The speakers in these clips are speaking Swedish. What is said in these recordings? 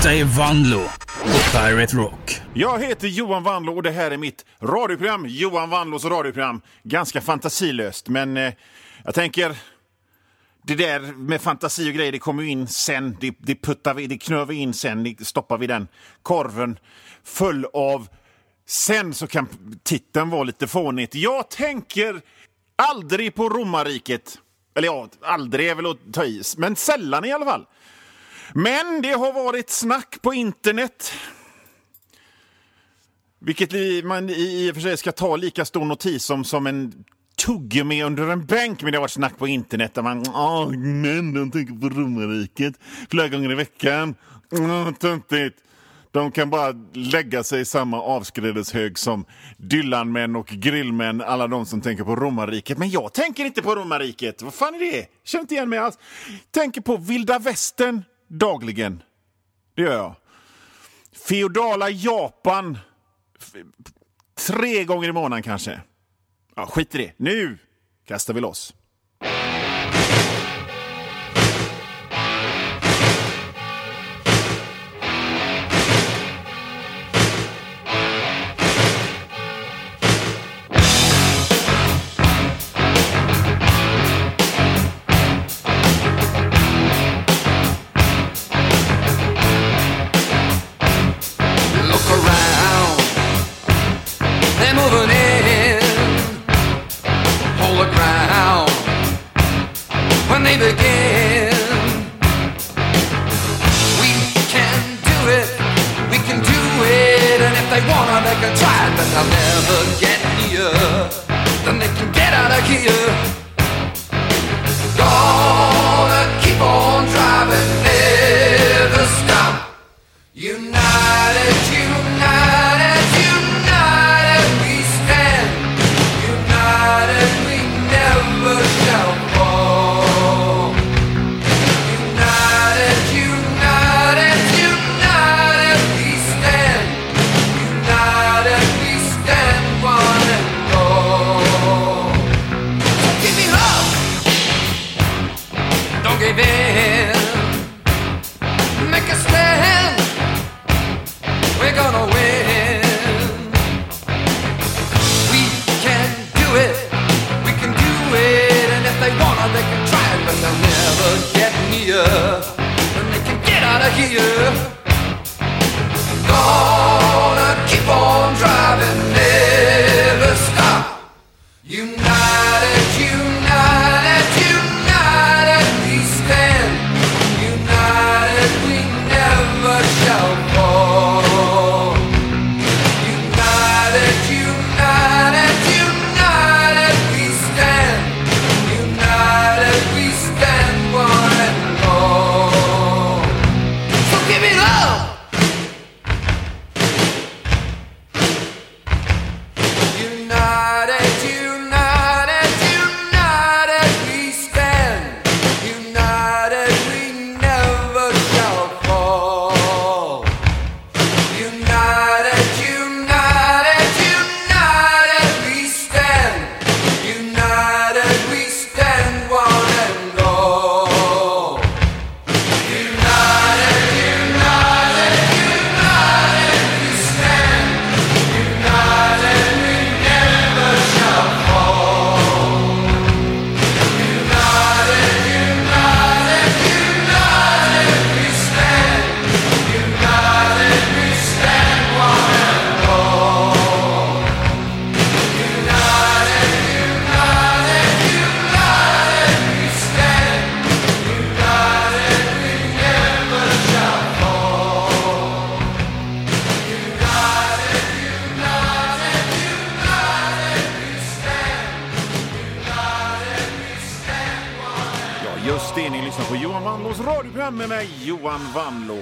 Detta är Vanlo på Pirate Rock. Jag heter Johan Vanlo och det här är mitt radioprogram, Johan Vanlos radioprogram. Ganska fantasilöst, men jag tänker, det där med fantasi och grejer, det kommer ju in sen. Det puttar vi, det knör vi in sen, det stoppar vi den korven full av. Sen så kan titeln vara lite fånigt. Jag tänker aldrig på romarriket. Eller ja, aldrig är väl att ta is, men sällan i alla fall. Men det har varit snack på internet, vilket man i och för sig ska ta lika stor notis som en tuggummi under en bänk. Men det har varit snack på internet där men de tänker på romarriket flera gånger i veckan. Töntigt. De kan bara lägga sig i samma avskrädeshög som Dylanmän och grillmän, alla de som tänker på romarriket. Men jag tänker inte på romarriket. Vad fan är det? Känner inte igen mig alls. Tänker på vilda västern dagligen. Det gör jag. Feodala Japan 3 gånger i månaden kanske. Ja, skit i det. Nu kastar vi loss. Just det, ni lyssnar på Johan Vanlos radioprogram med mig, Johan Vanlo.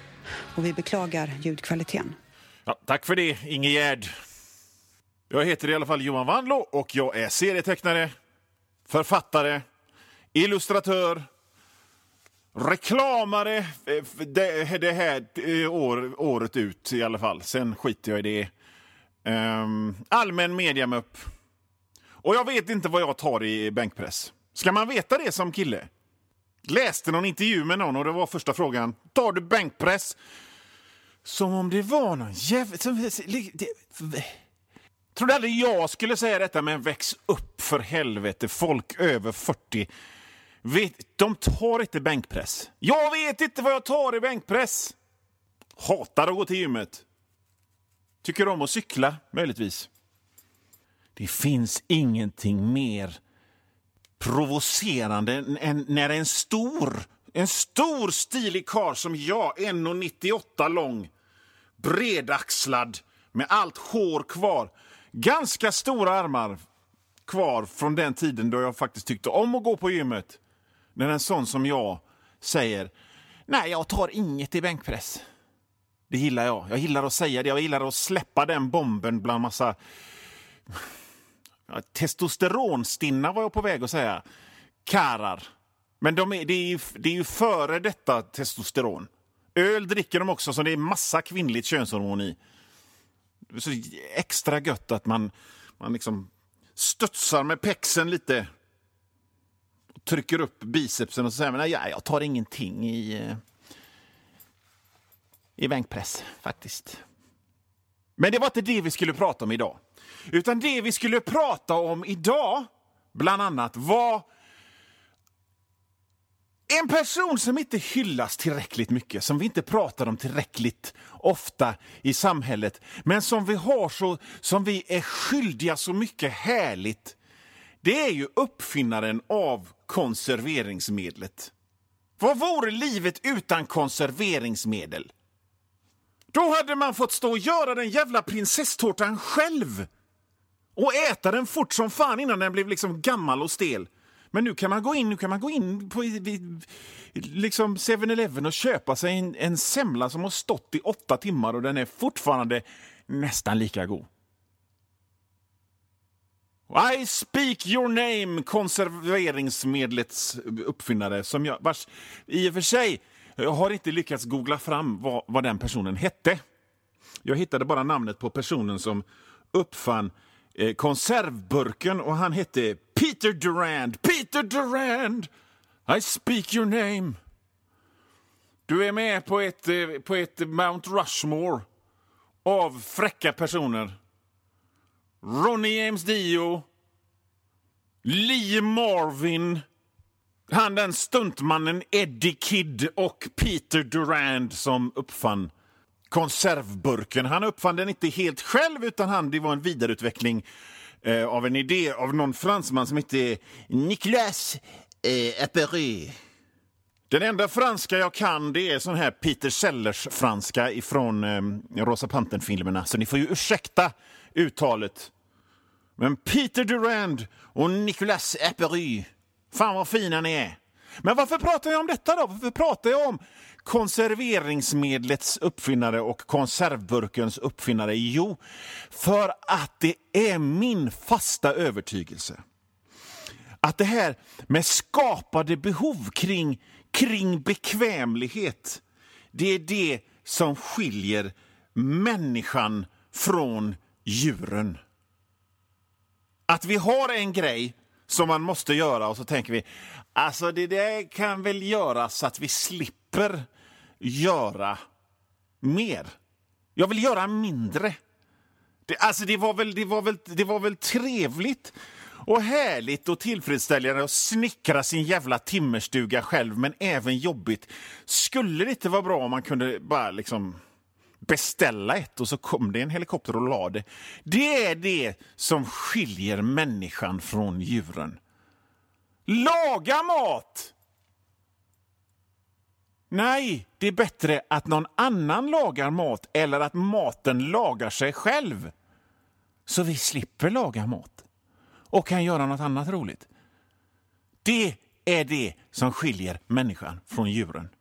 Och vi beklagar ljudkvaliteten. Ja, tack för det, Ingegärd. Jag heter i alla fall Johan Vanlo och jag är serietecknare, författare, illustratör, reklamare det här året ut i alla fall. Sen skiter jag i det. Allmän mediamupp. Och jag vet inte vad jag tar i bänkpress. Ska man veta det som kille? Läste någon intervju med någon och det var första frågan. Tar du bänkpress? Som om det var någon trodde aldrig jag skulle säga detta, men väx upp för helvete. Folk över 40 de tar inte bänkpress. Jag vet inte vad jag tar i bänkpress. Hatar att gå till gymmet. Tycker om att cykla, möjligtvis. Det finns ingenting mer provocerande än när en stor stilig karl som jag, 1,98 lång, bredaxlad, med allt hår kvar, ganska stora armar kvar från den tiden då jag faktiskt tyckte om att gå på gymmet. När en sån som jag säger, nej, jag tar inget i bänkpress. Det gillar jag. Jag gillar att säga det. Jag gillar att släppa den bomben bland massa testosteronstinna, var jag på väg att säga. Karar. Men det är ju före detta testosteron. Öl dricker de också, så det är massa kvinnligt könshormon i. Så extra gött att man liksom studsar med pexen lite. Och trycker upp bicepsen och så säger man, nej, jag tar ingenting i bänkpress faktiskt. Men det var inte det vi skulle prata om idag. Utan det vi skulle prata om idag, bland annat, var en person som inte hyllas tillräckligt mycket, som vi inte pratar om tillräckligt ofta i samhället, men som vi är skyldiga så mycket härligt. Det är ju uppfinnaren av konserveringsmedlet. Vad vore livet utan konserveringsmedel? Då hade man fått stå och göra den jävla prinsesstårtan själv. Och äta den fort som fan innan den blev liksom gammal och stel. Men nu kan man gå in på liksom 7-Eleven och köpa sig en semla som har stått i 8 timmar och den är fortfarande nästan lika god. I speak your name, konserveringsmedlets uppfinnare, som vars i och för sig jag har inte lyckats googla fram vad den personen hette. Jag hittade bara namnet på personen som uppfann konservburken, och han hette Peter Durand. Peter Durand! I speak your name. Du är med på ett Mount Rushmore av fräcka personer. Ronnie James Dio, Lee Marvin, den stuntmannen Eddie Kidd och Peter Durand som uppfann konservburken. Han uppfann den inte helt själv, utan det var en vidareutveckling av en idé av någon fransman som heter Nicolas Appéré. Den enda franska jag kan, det är sån här Peter Sellers franska ifrån Rosa Pantern-filmerna. Så ni får ju ursäkta uttalet. Men Peter Durand och Nicolas Appéré, fan vad fina ni är. Men varför pratar jag om detta då? Varför pratar jag om konserveringsmedlets uppfinnare och konservburkens uppfinnare? Jo, för att det är min fasta övertygelse att det här med skapade behov kring bekvämlighet, det är det som skiljer människan från djuren. Att vi har en grej som man måste göra och så tänker vi, alltså det där kan väl göra så att vi slipper göra mer. Jag vill göra mindre. Det var väl trevligt och härligt och tillfredsställande att snickra sin jävla timmerstuga själv, men även jobbigt. Skulle det inte vara bra om man kunde bara liksom beställa ett och så kom det en helikopter och la det. Det är det som skiljer människan från djuren. Laga mat! Nej, det är bättre att någon annan lagar mat eller att maten lagar sig själv. Så vi slipper laga mat och kan göra något annat roligt. Det är det som skiljer människan från djuren.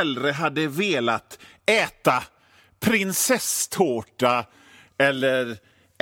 hellre hade velat äta prinsesstårta eller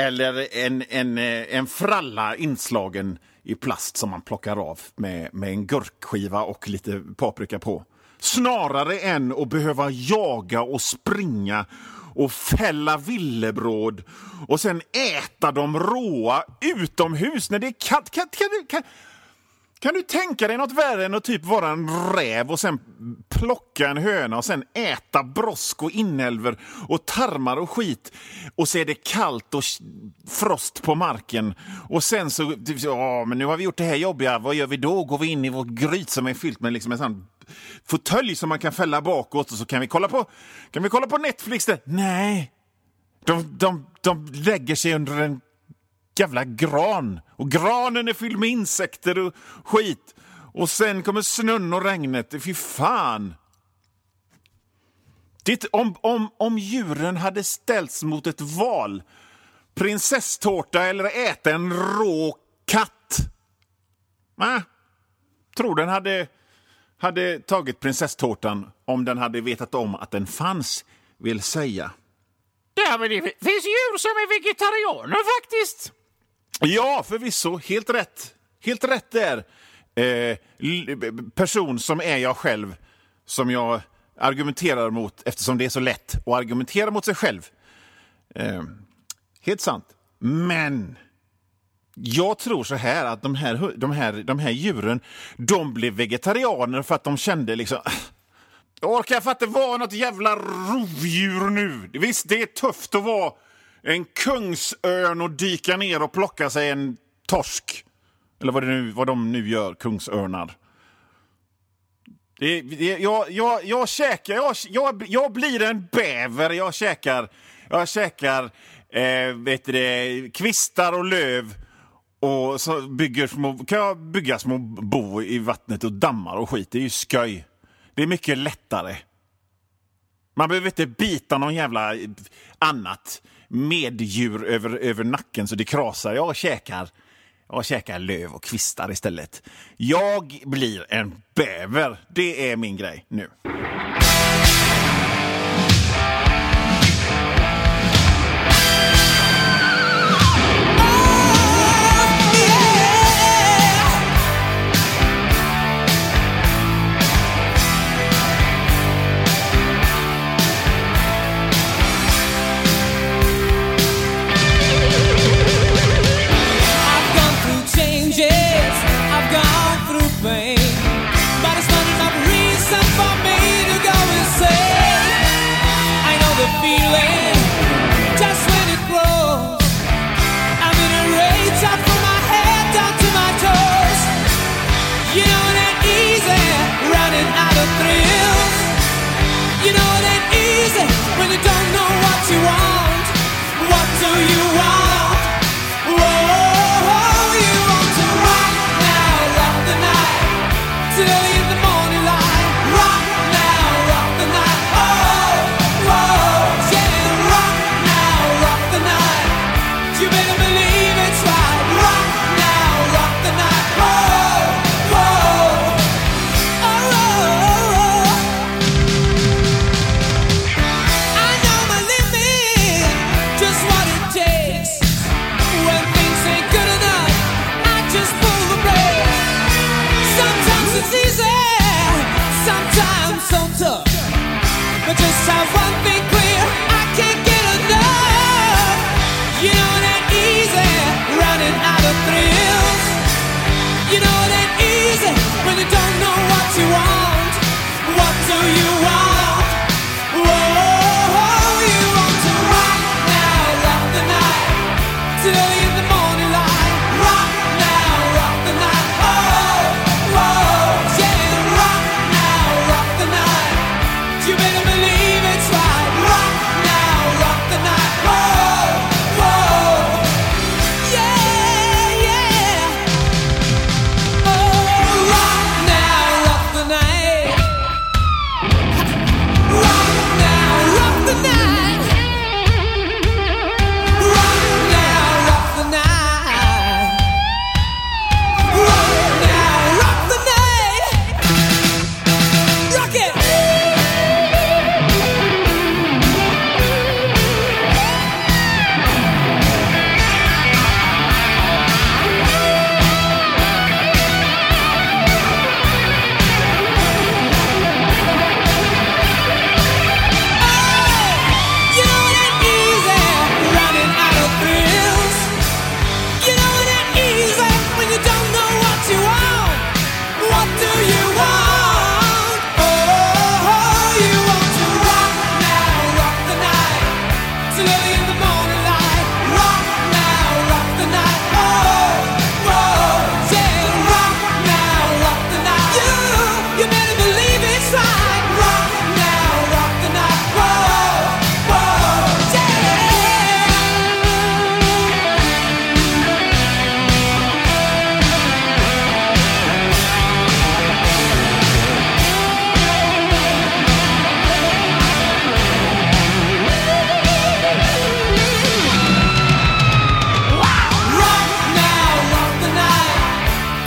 en fralla inslagen i plast som man plockar av med en gurkskiva och lite paprika på. Snarare än att behöva jaga och springa och fälla villebråd och sen äta dem råa utomhus när det är kallt. Kan du tänka dig något värre än att typ vara en räv och sen plocka en höna och sen äta brosk och inälver och tarmar och skit och så är det kallt och frost på marken och sen så, ja men nu har vi gjort det här jobbiga, vad gör vi då? Går vi in i vårt gryt som är fyllt med liksom en sån fåtölj som man kan fälla bakåt och så kan vi kolla på Netflix där? Nej, de lägger sig under en jävla gran och granen är fylld med insekter och skit och sen kommer snön och regnet. Fy fan. Om djuren hade ställts mot ett val, prinsesstårta eller äta en rå katt, tror den hade tagit prinsesstårtan om den hade vetat om att den fanns, vill säga. Ja, men det finns djur som är vegetarianer faktiskt. Ja, förvisso. Helt rätt. Helt rätt där. Person som är jag själv, som jag argumenterar mot, eftersom det är så lätt att argumentera mot sig själv. Helt sant. Men jag tror så här att de här djuren, de blev vegetarianer för att de kände liksom, jag orkar för att det var något jävla rovdjur nu. Visst, det är tufft att vara en kungsörn och dyka ner och plocka sig en torsk. Eller vad de nu gör, kungsörnar. Jag blir en bäver. Jag käkar kvistar och löv. Och så kan jag bygga små bo i vattnet och dammar och skit. Det är ju sköj. Det är mycket lättare. Man behöver inte bita någon jävla annat meddjur över nacken så det krasar. Jag käkar löv och kvistar istället. Jag blir en bäver. Det är min grej nu.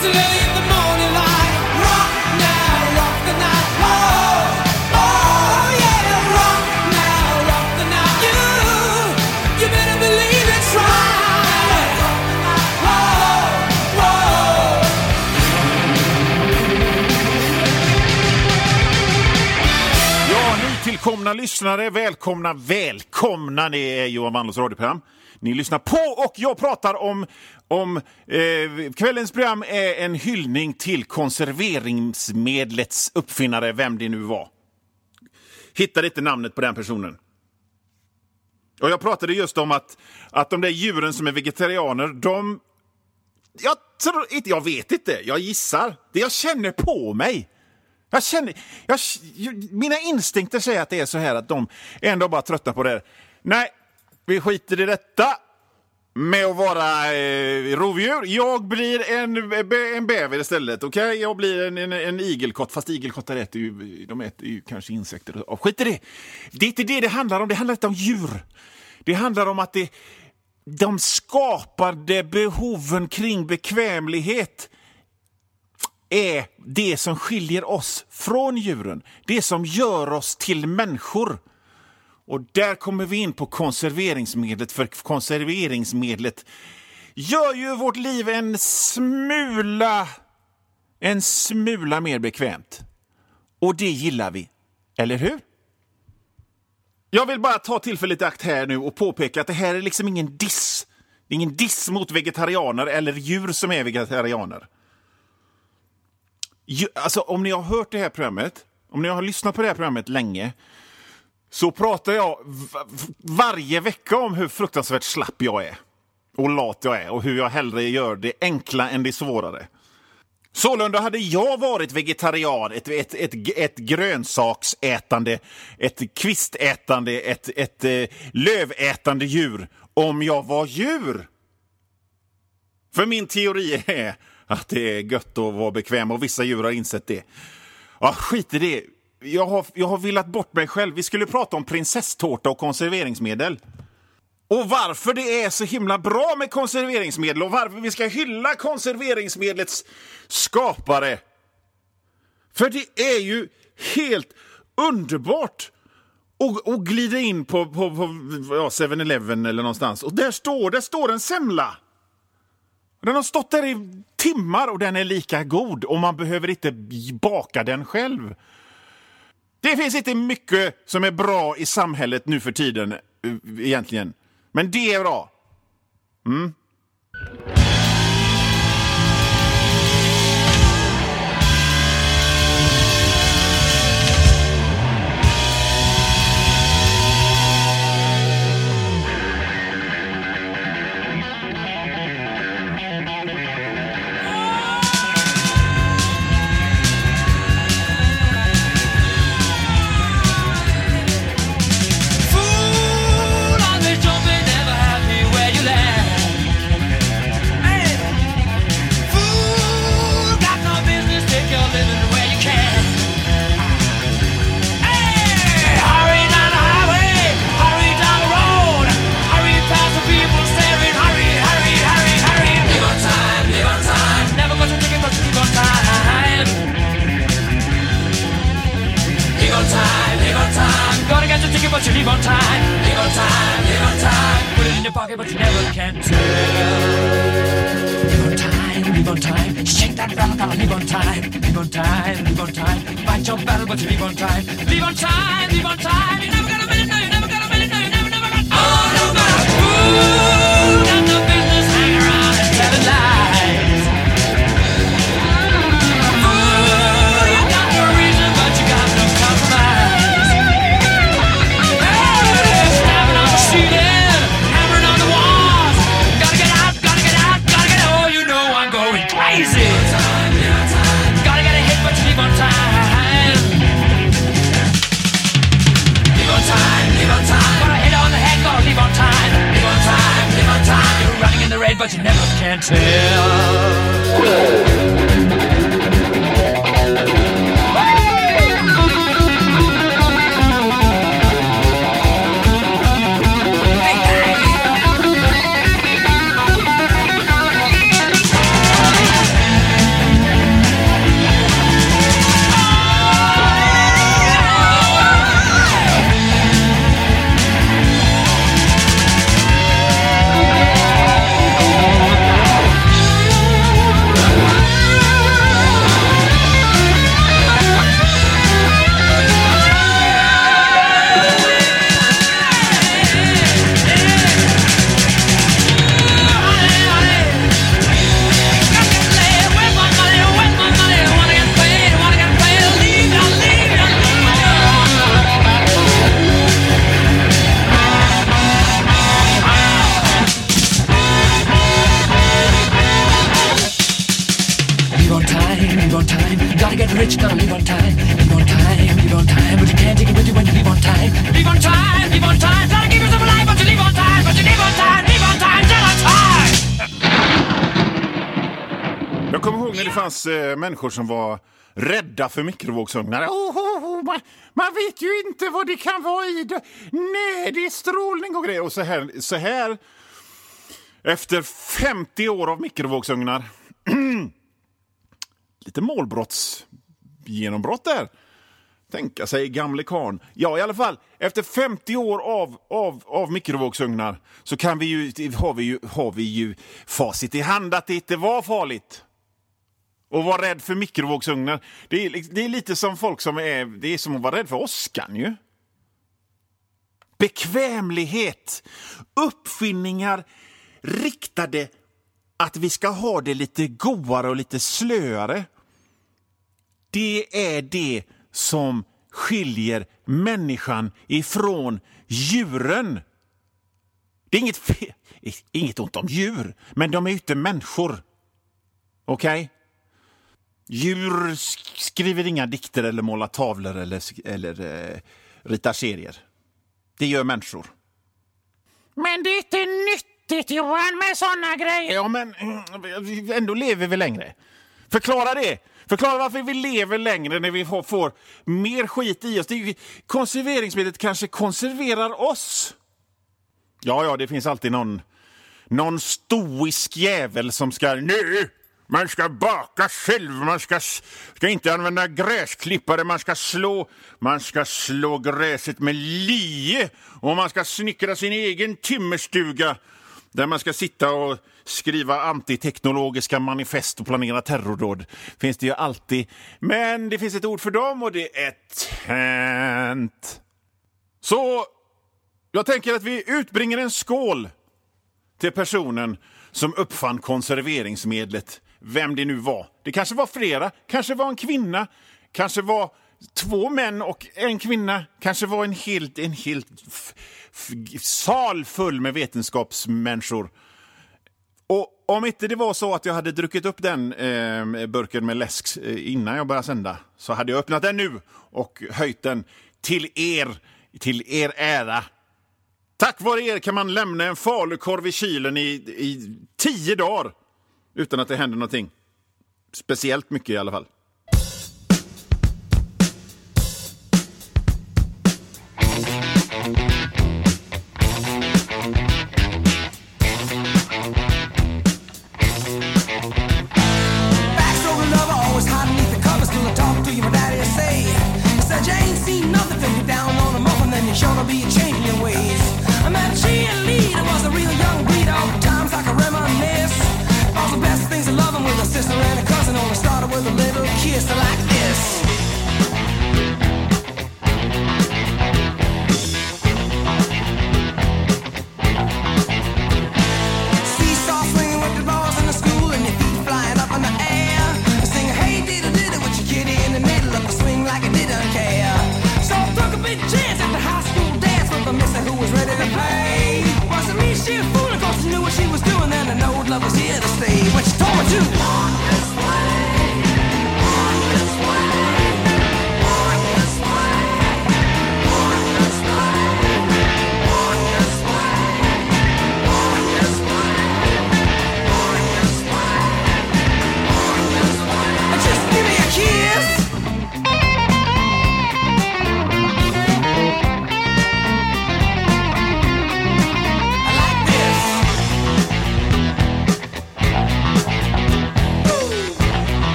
till early in the morning light. Rock now, rock the night. Oh, oh yeah, rock now, rock the night. You better believe it's right. Oh, oh. Ja, nytillkomna lyssnare, välkomna. Det är Johan Wandlås radioprogram. Ni lyssnar på och jag pratar om kvällens program är en hyllning till konserveringsmedlets uppfinnare, vem det nu var. Hittade inte namnet på den personen. Och jag pratade just om att de där djuren som är vegetarianer, jag vet inte, jag gissar. Det jag känner på mig. Mina instinkter säger att det är så här att de är ändå bara trötta på det här. Nej, vi skiter i detta med att vara rovdjur. Jag blir en bäver istället, okej? Jag blir en igelkott, fast igelkottar äter ju kanske insekter. Och skit i det. Det är inte det handlar om, det handlar inte om djur. Det handlar om att de skapade behoven kring bekvämlighet är det som skiljer oss från djuren. Det som gör oss till människor. Och där kommer vi in på konserveringsmedlet. För konserveringsmedlet gör ju vårt liv en smula mer bekvämt. Och det gillar vi. Eller hur? Jag vill bara ta tillfället i akt här nu och påpeka att det här är liksom ingen diss. Det är ingen diss mot vegetarianer eller djur som är vegetarianer. Alltså om ni har hört det här programmet, om ni har lyssnat på det här programmet länge, så pratar jag varje vecka om hur fruktansvärt slapp jag är och lat jag är och hur jag hellre gör det enkla än det svårare. Sålunda hade jag varit vegetarian, ett grönsaksätande, ett kvistätande, ett lövätande djur om jag var djur. För min teori är att det är gött att vara bekväm och vissa djur har insett det. Ja, skit i det. Jag har villat bort mig själv. Vi skulle prata om prinsesstårta och konserveringsmedel. Och varför det är så himla bra med konserveringsmedel och varför vi ska hylla konserveringsmedlets skapare. För det är ju helt underbart att glida in på 7-Eleven eller någonstans. Och där står en semla. Den har stått där i timmar och den är lika god och man behöver inte baka den själv. Det finns inte mycket som är bra i samhället nu för tiden egentligen. Men det är bra. But you leave on time, leave on time, leave on time. Put it in your pocket, but you never can tell. Leave on time, shake that rattle, gotta leave on time. Leave on time, leave on time. Fight your battle, but you leave on time. Leave on time, leave on time. You never got a minute, no, you never got a minute, no, you never got. Oh, no matter who got no business, hang around and tell the lies. Fool, you got no reason, but you got no compromise. Crazy. Gotta get a hit, but you leave on time. Leave on time, leave on time. Got a hit on the head, gotta leave on time. Leave on time, leave on time. You're running in the rain, but you never can tell. on time. Gotta get rich, gotta live on time. Live on time, live on time. But you can't take it with you when you live on time. Live on time, live on time. Gotta give yourself a life, but you live on time. But you live on time, live on time, live on time. Jag kommer ihåg när det fanns människor som var rädda för mikrovågsugnar. Man vet ju inte vad det kan vara i det. Nej, det är strålning och grejer. Och så här efter 50 år av mikrovågsugnar lite målbrottsgenombrott där. Tänka sig gamle karn. Ja, i alla fall, efter 50 år av mikrovågsugnar så har vi ju facit i hand att det inte var farligt. Och vara rädd för mikrovågsugnar. Det är lite som folk som det är som att vara rädd för åskan ju. Bekvämlighet. Uppfinningar riktade att vi ska ha det lite godare och lite slöare. Det är det som skiljer människan ifrån djuren. Det är inget ont om djur, men de är inte människor. Okej? Djur skriver inga dikter eller målar tavlor eller ritar serier. Det gör människor. Men det är inte nyttigt, Johan, med såna grejer. Ja, men ändå lever vi längre. Förklara det. Förklara varför vi lever längre när vi får mer skit i oss. Konserveringsmedlet kanske konserverar oss. Ja, det finns alltid någon stoisk jävel som ska... Nu! Man ska baka själv, man ska inte använda gräsklippare, man ska slå gräset med lie och man ska snickra sin egen timmerstuga där man ska sitta och skriva antiteknologiska manifest och planera terrordåd. Finns det ju alltid, men det finns ett ord för dem och det är tänt. Så jag tänker att vi utbringer en skål till personen som uppfann konserveringsmedlet. Vem det nu var. Det kanske var flera. Kanske var en kvinna. Kanske var 2 män och en kvinna. Kanske var en helt sal full med vetenskapsmänniskor. Och om inte det var så att jag hade druckit upp den burken med läsk innan jag började sända, så hade jag öppnat den nu och höjt den till er ära. Tack vare er kan man lämna en falukorv i kylen i 10 dagar utan att det händer någonting. Speciellt mycket i alla fall.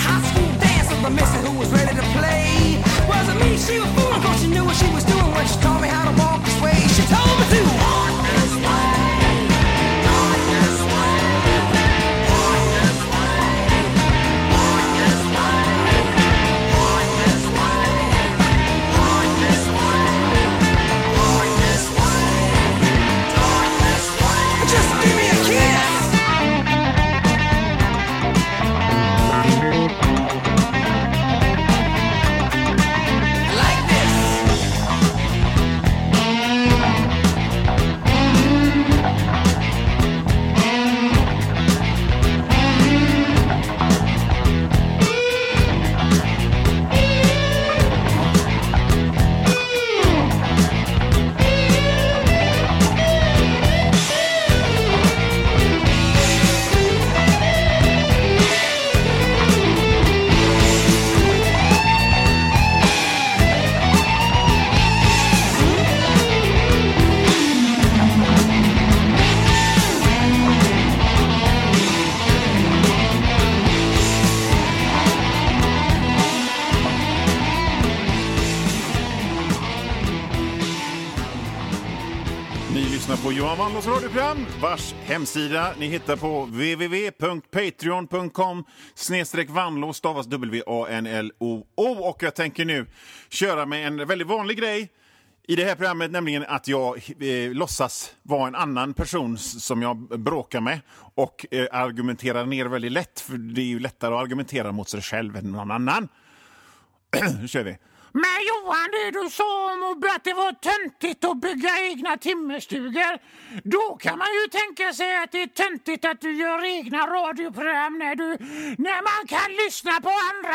Missing who was ready to play. Wasn't me, she was fooling, cause she knew what she was doing when she told lyssnar på Johan Wanlås radioprogram, vars hemsida ni hittar på www.patreon.com/Vanlå, stavas WANLOO. Och jag tänker nu köra med en väldigt vanlig grej i det här programmet, nämligen att jag låtsas vara en annan person som jag bråkar med och argumenterar ner väldigt lätt, för det är ju lättare att argumentera mot sig själv än någon annan. Nu kör vi. Men Johan, det du sa om att det var töntigt att bygga egna timmerstugor, då kan man ju tänka sig att det är töntigt att du gör egna radioprogram när man kan lyssna på andra.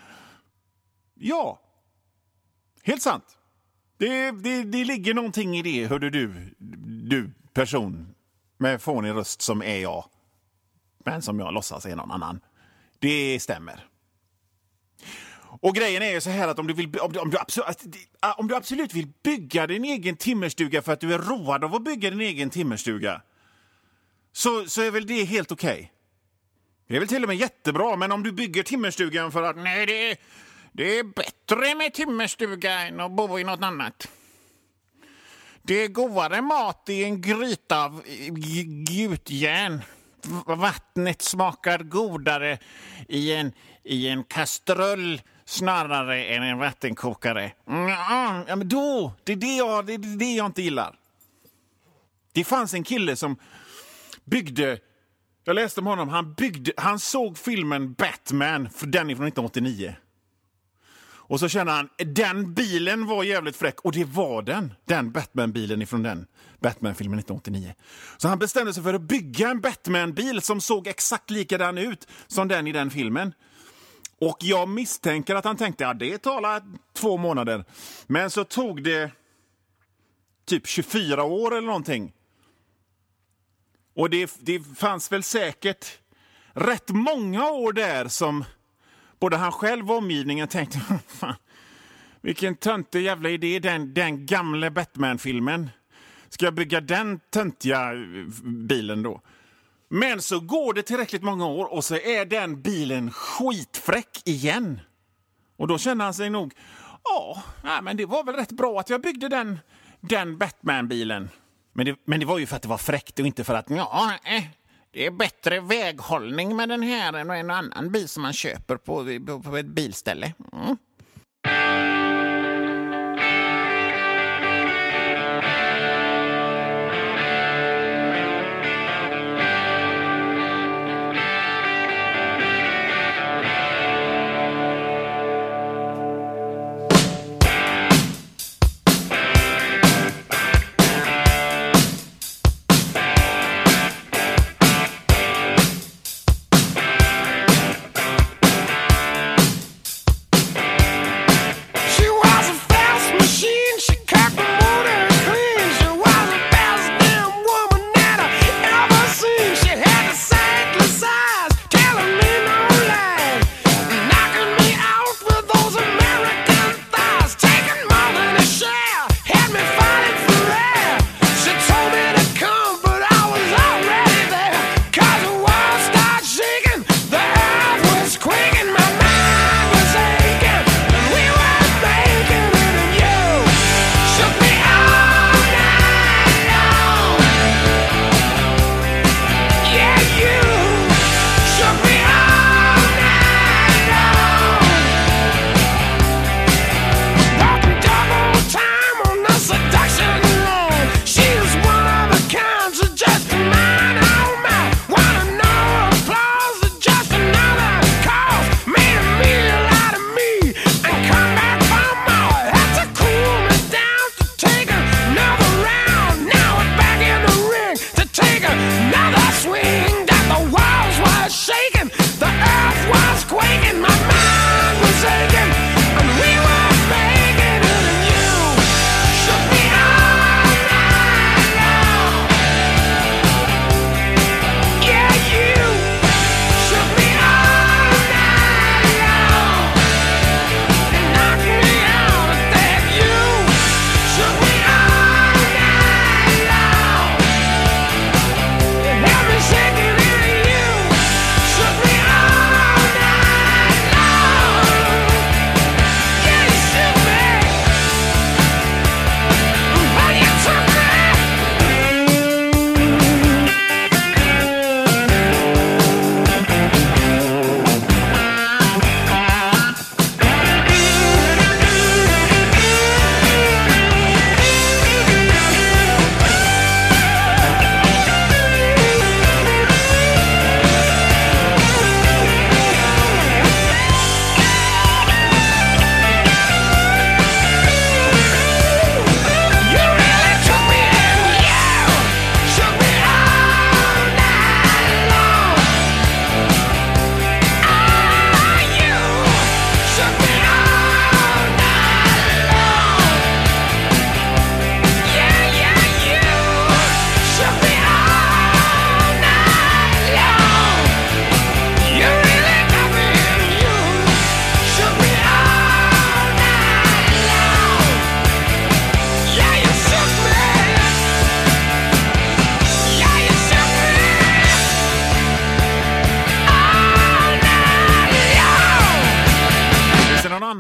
Ja, helt sant. Det ligger någonting i det, hörde du person med fånig röst som är jag, men som jag låtsas är någon annan. Det stämmer. Och grejen är ju så här att om du absolut vill bygga din egen timmerstuga för att du är road av att bygga din egen timmerstuga, så är väl det helt okej. Det är väl till och med jättebra, men om du bygger timmerstugan för att nej, det är bättre med timmerstuga än att bo i något annat. Det är godare mat i en gryta av gjutjärn. Vattnet smakar godare i en kastrull snarare än en vattenkokare. Ja, men då, det är det jag inte gillar. Det fanns en kille som byggde, jag läste om honom, han såg filmen Batman, för den är från 1989. Och så kände han, den bilen var jävligt fräck. Och det var den Batman-bilen ifrån den Batman-filmen 1989. Så han bestämde sig för att bygga en Batman-bil som såg exakt likadan ut som den i den filmen. Och jag misstänker att han tänkte, det talar 2 månader. Men så tog det typ 24 år eller någonting. Och det fanns väl säkert rätt många år där som både han själv och omgivningen tänkte, fan, vilken töntig jävla idé, den gamla Batman-filmen. Ska jag bygga den töntiga bilen då? Men så går det tillräckligt många år och så är den bilen skitfräck igen. Och då känner han sig nog, men det var väl rätt bra att jag byggde den Batman-bilen. Men det var ju för att det var fräckt och inte för att, det är bättre väghållning med den här än en annan bil som man köper på ett bilställe. Mm.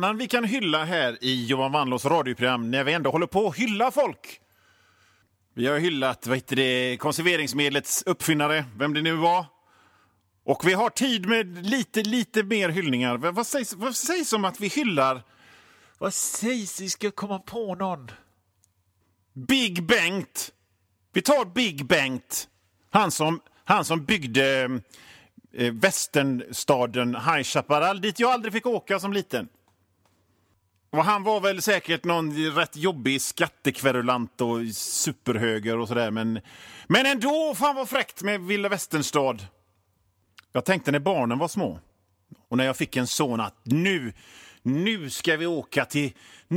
annan vi kan hylla här i Johan Wanlås radioprogram när vi ändå håller på att hylla folk. Vi har hyllat konserveringsmedlets uppfinnare, vem det nu var. Och vi har tid med lite mer hyllningar. Vad sägs om att vi hyllar... Vad sägs vi ska komma på någon? Big Bengt. Vi tar Big Bengt. Han som byggde västernstaden High Chaparral, dit jag aldrig fick åka som liten. Och han var väl säkert någon rätt jobbig skattekverulant och superhöger och sådär. Men ändå, fan vad fräckt med Vilda Västernstad. Jag tänkte när barnen var små och när jag fick en son att nu ska vi åka till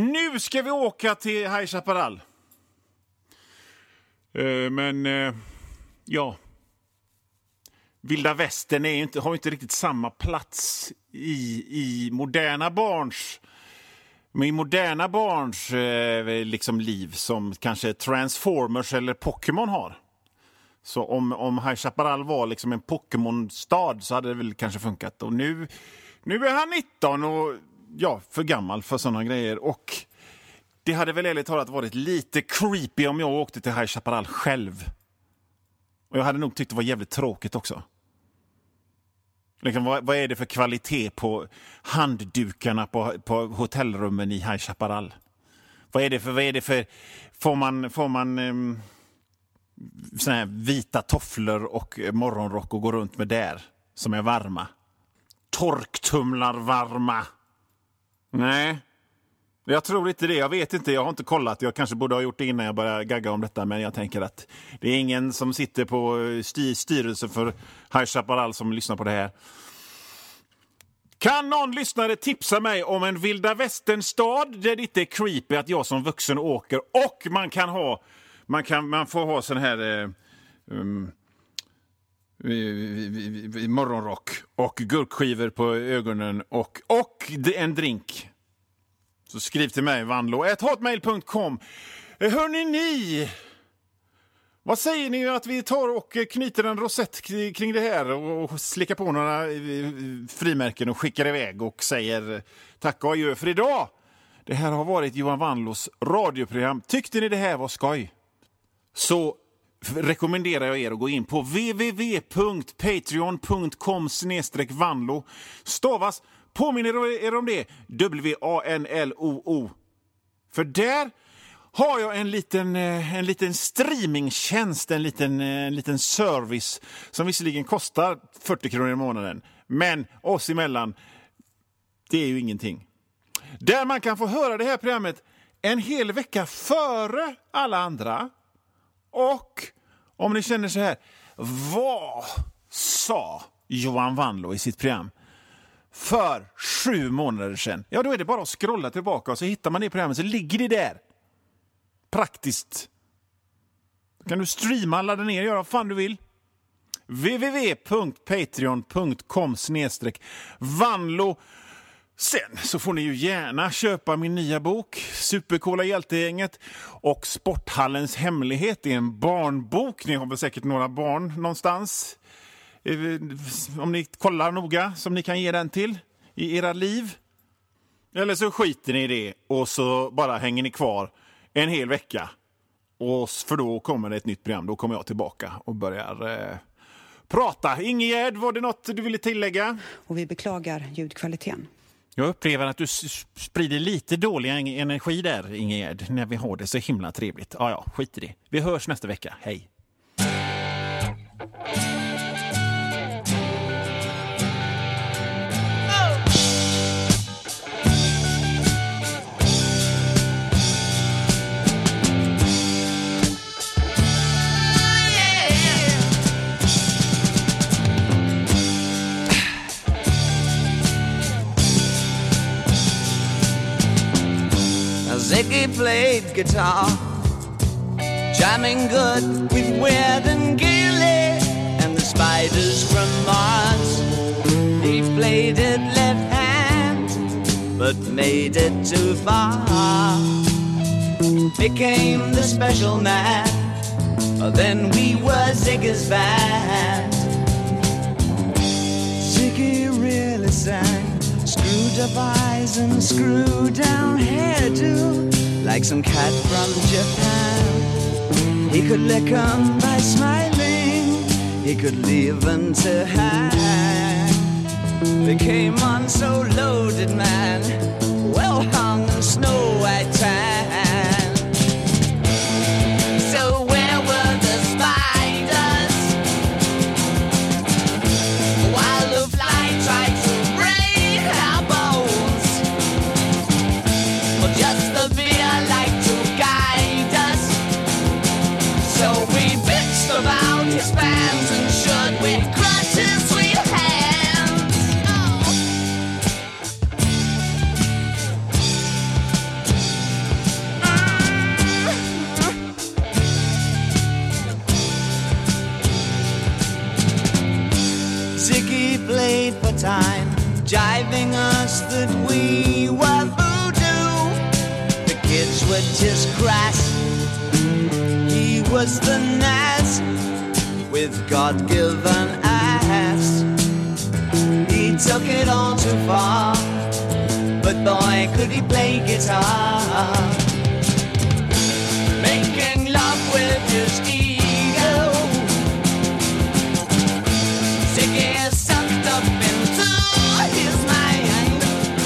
High Chaparral. Ja. Vilda Västern har inte riktigt samma plats i moderna barns liksom liv som kanske Transformers eller Pokémon har. Så om High Chaparral var liksom en Pokémon-stad så hade det väl kanske funkat. Och nu är han 19 och för gammal för sådana grejer. Och det hade väl ärligt talat varit lite creepy om jag åkte till High Chaparral själv. Och jag hade nog tyckt det var jävligt tråkigt också. Liksom, vad är det för kvalitet på handdukarna på hotellrummen i High Chaparral? Vad är det för får man såna här vita tofflor och morgonrock och gå runt med där som är varma? Torktumlar varma. Nej. Jag tror inte det, jag vet inte, jag har inte kollat. Jag kanske borde ha gjort det innan jag började gagga om detta. Men jag tänker att det är ingen som sitter på styrelsen för High Chaparral som lyssnar på det här. Kan någon lyssnare tipsa mig om en Vilda Västernstad där det inte är creepy att jag som vuxen åker och man får ha sån här morgonrock och gurkskivor på ögonen och en drink. Så skriv till mig, vanlo@hotmail.com. Hörrni ni, vad säger ni att vi tar och knyter en rosett kring det här och slickar på några frimärken och skickar iväg och säger tack och adjö för idag. Det här har varit Johan Wanlås radioprogram. Tyckte ni det här var skoj? Så rekommenderar jag er att gå in på www.patreon.com/vanlo. Stavas, påminner er om det, WANLOO. För där har jag en liten streamingtjänst, en liten service som visserligen kostar 40 kronor i månaden. Men oss emellan, det är ju ingenting. Där man kan få höra det här programmet en hel vecka före alla andra. Och om ni känner så här, vad sa Johan Wanlå i sitt program för 7 månader sedan? Ja, då är det bara att scrolla tillbaka och så hittar man det programmet, så ligger det där. Praktiskt. Kan du streama, ladda ner, göra vad fan du vill. www.patreon.com/Vanlo. Sen så får ni ju gärna köpa min nya bok Supercoola hjältegänget och Sporthallens hemlighet. Det är en barnbok. Ni har väl säkert några barn någonstans. Om ni kollar noga som ni kan ge den till i era liv. Eller så skiter ni i det och så bara hänger ni kvar en hel vecka. För då kommer det ett nytt program. Då kommer jag tillbaka och börjar prata. Ingegärd, var det något du ville tillägga? Och vi beklagar ljudkvaliteten. Jag upplever att du sprider lite dålig energi där, Ingegärd, när vi har det så himla trevligt. Ja, skit i det. Vi hörs nästa vecka. Hej! Ziggy played guitar, jamming good with Weird and Gilly and the Spiders from Mars. He played it left hand, but made it too far. Became the special man, then we were Ziggy's band. Ziggy really sang, screwed screwed up eyes and a screw down hairdo, like some cat from Japan. He could lick 'em by smiling, he could leave 'em to hang. They came on so loaded, man, well hung in snow white tan. So where were the spiders while the fly tried to break our bones? Well, just the beer like to guide us. So we bitched about his fans and should we crush his sweet hands. Ziggy played for time, jiving us that we were voodoo. The kids were just crass, he was the Nas with God-given ass. He took it all too far, but boy could he play guitar. Making love with his ego, Ziggy sucked up into his mind,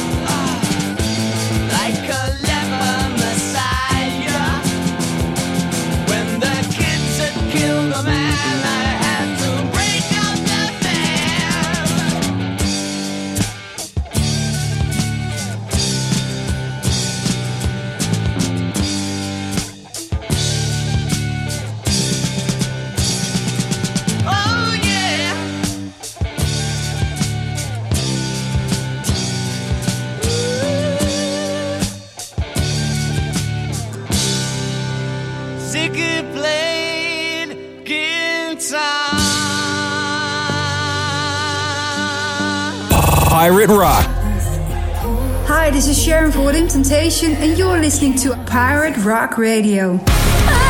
like a leper messiah. When the kids had killed a man, I had to break up the band. Oh yeah. Ziggy played guitar. Pirate Rock. Hi, this is Sharon Voording, Temptation, and you're listening to Pirate Rock Radio.